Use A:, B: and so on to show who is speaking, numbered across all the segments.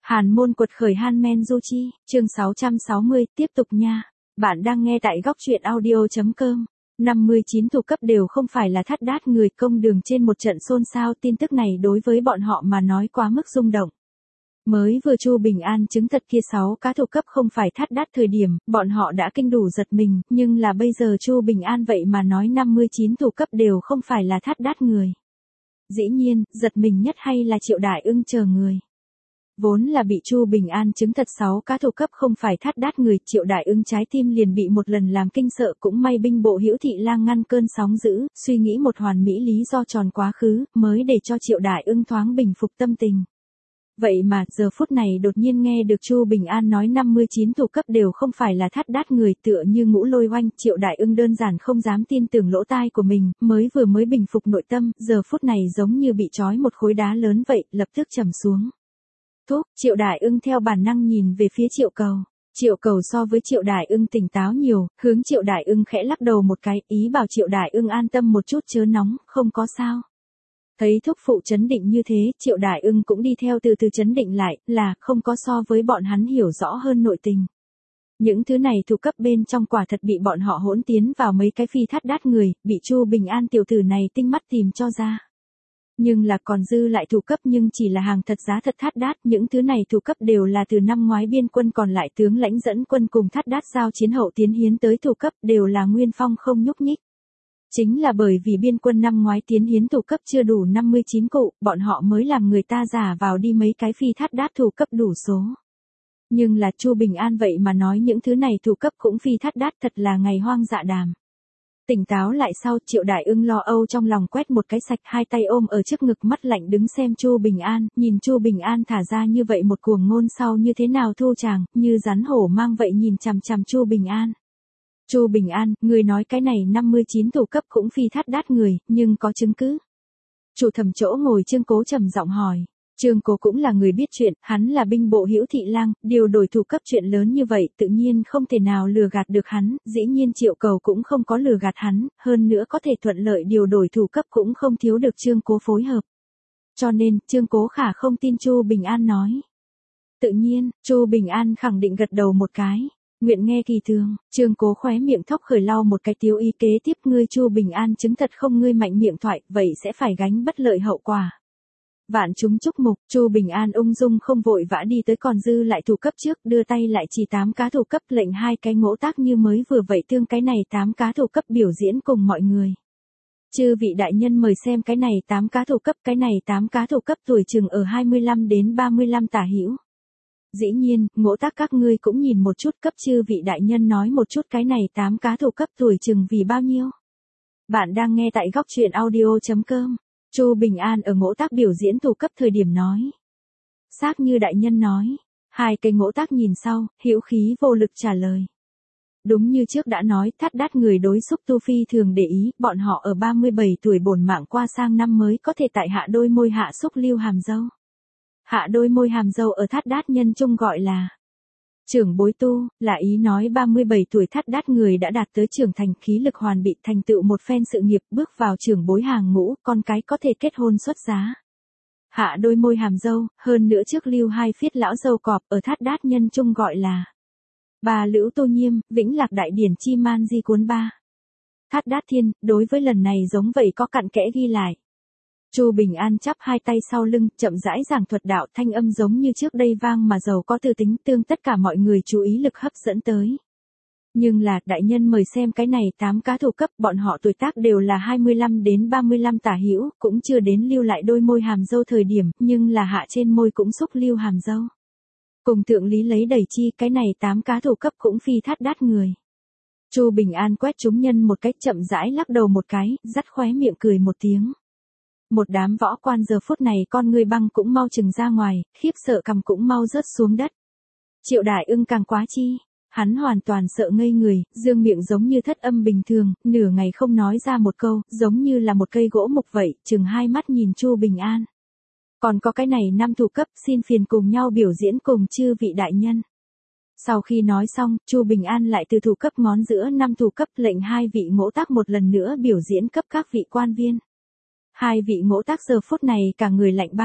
A: Hàn môn quật khởi Han Du Chi, chương 660, tiếp tục nha. Bạn đang nghe tại góc truyện audio.com. 59 thủ cấp đều không phải là thắt đát người, công đường trên một trận xôn xao. Tin tức này đối với bọn họ mà nói quá mức rung động. Mới vừa Chu Bình An chứng thật kia 6 cá thủ cấp không phải thắt đát thời điểm, bọn họ đã kinh đủ giật mình, nhưng là bây giờ Chu Bình An vậy mà nói 59 thủ cấp đều không phải là thắt đát người. Dĩ nhiên, giật mình nhất hay là Triệu Đại Ưng chờ người. Vốn là bị Chu Bình An chứng thật 6 cá thủ cấp không phải thắt đát người, Triệu Đại Ưng trái tim liền bị một lần làm kinh sợ, cũng may binh bộ Hữu Thị Lang ngăn cơn sóng dữ, suy nghĩ một hoàn mỹ lý do tròn quá khứ, mới để cho Triệu Đại Ưng thoáng bình phục tâm tình. Vậy mà, giờ phút này đột nhiên nghe được Chu Bình An nói 59 thủ cấp đều không phải là thắt đát người, tựa như ngũ lôi oanh, Triệu Đại Ưng đơn giản không dám tin tưởng lỗ tai của mình, mới bình phục nội tâm, giờ phút này giống như bị trói một khối đá lớn vậy, lập tức trầm xuống. Thúc, Triệu Đại Ưng theo bản năng nhìn về phía Triệu Cầu. Triệu Cầu so với Triệu Đại Ưng tỉnh táo nhiều, hướng Triệu Đại Ưng khẽ lắc đầu một cái, ý bảo Triệu Đại Ưng an tâm một chút chớ nóng, không có sao. Thấy thúc phụ trấn định như thế, Triệu Đại Ưng cũng đi theo từ từ trấn định lại, là không có so với bọn hắn hiểu rõ hơn nội tình. Những thứ này thủ cấp bên trong quả thật bị bọn họ hỗn tiến vào mấy cái phi thắt đát người, bị Chu Bình An tiểu tử này tinh mắt tìm cho ra. Nhưng là còn dư lại thủ cấp nhưng chỉ là hàng thật giá thật thắt đát, những thứ này thủ cấp đều là từ năm ngoái biên quân còn lại tướng lãnh dẫn quân cùng thắt đát giao chiến hậu tiến hiến tới thủ cấp đều là nguyên phong không nhúc nhích. Chính là bởi vì biên quân năm ngoái tiến hiến thủ cấp chưa đủ 59 cụ, bọn họ mới làm người ta giả vào đi mấy cái phi thắt đát thủ cấp đủ số. Nhưng là Chu Bình An vậy mà nói những thứ này thủ cấp cũng phi thắt đát, thật là ngày hoang dạ đàm. Tỉnh táo lại sau, Triệu Đại Ưng lo âu trong lòng quét một cái sạch, hai tay ôm ở trước ngực, mắt lạnh đứng xem Chu Bình An, nhìn Chu Bình An thả ra như vậy một cuồng ngôn sau như thế nào thu chàng, như rắn hổ mang vậy nhìn chằm chằm Chu Bình An. Chu Bình An, người nói cái này 59 thủ cấp cũng phi thắt đát người, nhưng có chứng cứ. Chủ thẩm chỗ ngồi Trương Cố trầm giọng hỏi. Trương Cố cũng là người biết chuyện, hắn là binh bộ Hữu Thị Lang, điều đổi thủ cấp chuyện lớn như vậy tự nhiên không thể nào lừa gạt được hắn, dĩ nhiên Triệu Cầu cũng không có lừa gạt hắn, hơn nữa có thể thuận lợi điều đổi thủ cấp cũng không thiếu được Trương Cố phối hợp. Cho nên, Trương Cố khả không tin Chu Bình An nói. Tự nhiên, Chu Bình An khẳng định gật đầu một cái. Nguyện nghe kỳ thường, Trương Cố khóe miệng thóc khởi lau một cái tiếu ý kế tiếp, ngươi Chu Bình An chứng thật không ngươi mạnh miệng thoại, vậy sẽ phải gánh bất lợi hậu quả. Vạn chúng chúc mục, Chu Bình An ung dung không vội vã đi tới còn dư lại thủ cấp trước, đưa tay lại chỉ 8 cá thủ cấp, lệnh hai cái ngỗ tác như mới vừa vậy tương cái này 8 cá thủ cấp biểu diễn cùng mọi người. Chư vị đại nhân mời xem cái này 8 cá thủ cấp, cái này 8 cá thủ cấp tuổi chừng ở 25 đến 35 tả hữu. Dĩ nhiên, ngỗ tác các ngươi cũng nhìn một chút, cấp chư vị đại nhân nói một chút cái này 8 cá thủ cấp tuổi chừng vì bao nhiêu. Bạn đang nghe tại góc truyện audio.com. Chu Bình An ở ngỗ tác biểu diễn thủ cấp thời điểm nói. Xác như đại nhân nói. Hai cái ngỗ tác nhìn sau, hữu khí vô lực trả lời. Đúng như trước đã nói, thắt đát người đối xúc tu phi thường để ý, bọn họ ở 37 tuổi bổn mạng qua sang năm mới có thể tại hạ đôi môi hạ xúc lưu hàm dâu. Hạ đôi môi hàm dâu ở thắt đát nhân chung gọi là trưởng bối tu, là ý nói 37 tuổi thắt đát người đã đạt tới trưởng thành, khí lực hoàn bị, thành tựu một phen sự nghiệp, bước vào trưởng bối hàng ngũ, con cái có thể kết hôn xuất giá. Hạ đôi môi hàm dâu, hơn nữa trước lưu hai phiết lão dâu cọp, ở thắt đát nhân chung gọi là bà Lữ Tô Nhiêm, Vĩnh Lạc Đại Điển Chi Man Di Cuốn 3. Thắt đát thiên, đối với lần này giống vậy có cặn kẽ ghi lại. Chu Bình An chắp hai tay sau lưng, chậm rãi giảng thuật đạo, thanh âm giống như trước đây vang mà giàu có tư tính, tương tất cả mọi người chú ý lực hấp dẫn tới. Nhưng là, đại nhân mời xem cái này 8 cá thủ cấp, bọn họ tuổi tác đều là 25 đến 35 tả hữu, cũng chưa đến lưu lại đôi môi hàm dâu thời điểm, nhưng là hạ trên môi cũng xúc lưu hàm dâu. Cùng thượng lý lấy đầy chi, cái này 8 cá thủ cấp cũng phi thắt đát người. Chu Bình An quét chúng nhân một cách chậm rãi lắc đầu một cái, dắt khóe miệng cười một tiếng. Một đám võ quan giờ phút này con người băng cũng mau chừng ra ngoài, khiếp sợ cầm cũng mau rớt xuống đất. Triệu Đại Ưng càng quá chi, hắn hoàn toàn sợ ngây người, dương miệng giống như thất âm bình thường, nửa ngày không nói ra một câu, giống như là một cây gỗ mục vậy, chừng hai mắt nhìn Chu Bình An. Còn có cái này 5 thủ cấp, xin phiền cùng nhau biểu diễn cùng chư vị đại nhân. Sau khi nói xong, Chu Bình An lại từ thủ cấp ngón giữa 5 thủ cấp, lệnh hai vị ngỗ tác một lần nữa biểu diễn cấp các vị quan viên. Hai vị ngỗ tác giờ phút này cả người lạnh băng,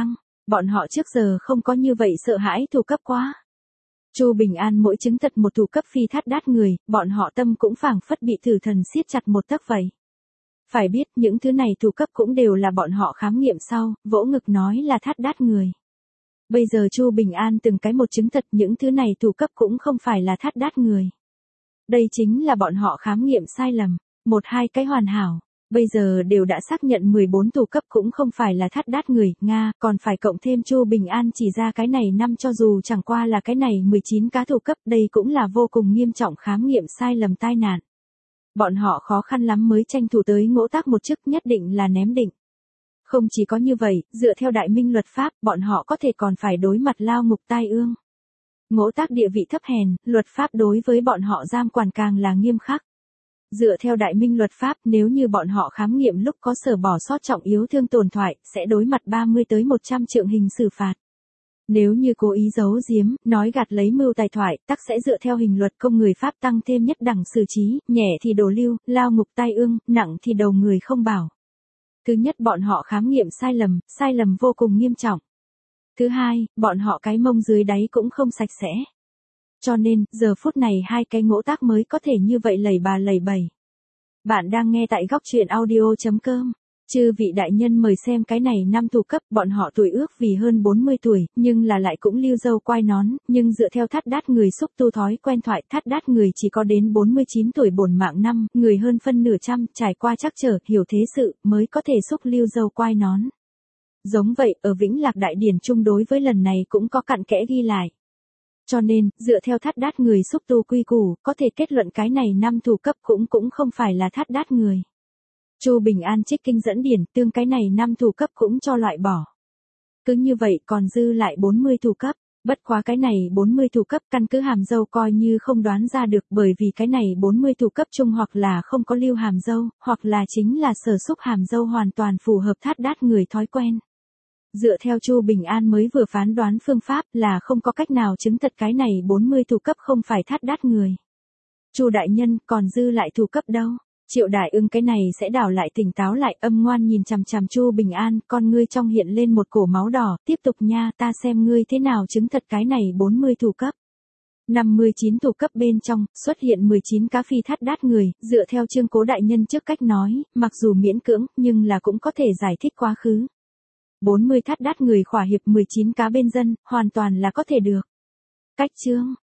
A: Bọn họ trước giờ không có như vậy sợ hãi thủ cấp quá. Chu Bình An mỗi chứng thật một thủ cấp phi thắt đát người, bọn họ tâm cũng phảng phất bị tử thần siết chặt một tấc vậy. Phải biết những thứ này thủ cấp cũng đều là bọn họ khám nghiệm sau, vỗ ngực nói là thắt đát người. Bây giờ Chu Bình An từng cái một chứng thật những thứ này thủ cấp cũng không phải là thắt đát người. Đây chính là bọn họ khám nghiệm sai lầm, một hai cái hoàn hảo. Bây giờ đều đã xác nhận 14 thủ cấp cũng không phải là thắt đát người, Nga, còn phải cộng thêm Chu Bình An chỉ ra cái này năm cho dù chẳng qua là cái này 19 cá thủ cấp, đây cũng là vô cùng nghiêm trọng khám nghiệm sai lầm tai nạn. Bọn họ khó khăn lắm mới tranh thủ tới ngỗ tác một chức nhất định là ném định. Không chỉ có như vậy, dựa theo đại minh luật pháp, bọn họ có thể còn phải đối mặt lao ngục tai ương. Ngỗ tác địa vị thấp hèn, luật pháp đối với bọn họ giam quản càng là nghiêm khắc. Dựa theo đại minh luật pháp, nếu như bọn họ khám nghiệm lúc có sở bỏ sót trọng yếu thương tổn thoại, sẽ đối mặt 30 tới 100 trượng hình xử phạt. Nếu như cố ý giấu giếm, nói gạt lấy mưu tài thoại, tắc sẽ dựa theo hình luật công người pháp tăng thêm nhất đẳng xử trí, nhẹ thì đổ lưu, lao ngục tai ương, nặng thì đầu người không bảo. Thứ nhất bọn họ khám nghiệm sai lầm vô cùng nghiêm trọng. Thứ hai, bọn họ cái mông dưới đáy cũng không sạch sẽ. Cho nên, giờ phút này hai cái ngỗ tác mới có thể như vậy lầy bà lầy bầy. Bạn đang nghe tại góc truyện audio.com. Chư vị đại nhân mời xem cái này năm thủ cấp, bọn họ tuổi ước vì hơn 40 tuổi, nhưng là lại cũng lưu râu quai nón, nhưng dựa theo thắt đát người xúc tu thói quen thoại, thắt đát người chỉ có đến 49 tuổi bổn mạng năm, người hơn phân nửa trăm, trải qua trắc trở, hiểu thế sự, mới có thể xúc lưu râu quai nón. Giống vậy, ở Vĩnh Lạc Đại Điển chung đối với lần này cũng có cặn kẽ ghi lại. Cho nên, dựa theo thắt đát người xúc tu quy củ, có thể kết luận cái này năm thủ cấp cũng không phải là thắt đát người. Chu Bình An trích kinh dẫn điển, tương cái này năm thủ cấp cũng cho loại bỏ. Cứ như vậy còn dư lại 40 thủ cấp, bất quá cái này 40 thủ cấp căn cứ hàm dâu coi như không đoán ra được bởi vì cái này 40 thủ cấp chung hoặc là không có lưu hàm dâu, hoặc là chính là sở xúc hàm dâu hoàn toàn phù hợp thắt đát người thói quen. Dựa theo Chu Bình An mới vừa phán đoán phương pháp là không có cách nào chứng thật cái này 40 thủ cấp không phải thắt đát người. Chu đại nhân còn dư lại thủ cấp đâu? Triệu Đại Ưng cái này sẽ đảo lại tỉnh táo lại âm ngoan nhìn chằm chằm Chu Bình An, con ngươi trong hiện lên một cổ máu đỏ, tiếp tục nha, ta xem ngươi thế nào chứng thật cái này 40 thủ cấp. 59 thủ cấp bên trong, xuất hiện 19 cá phi thắt đát người, dựa theo Trương Cố đại nhân trước cách nói, mặc dù miễn cưỡng, nhưng là cũng có thể giải thích quá khứ. 40 thắt đát người khỏa hiệp 19 cá bên dân, hoàn toàn là có thể được. Cách chương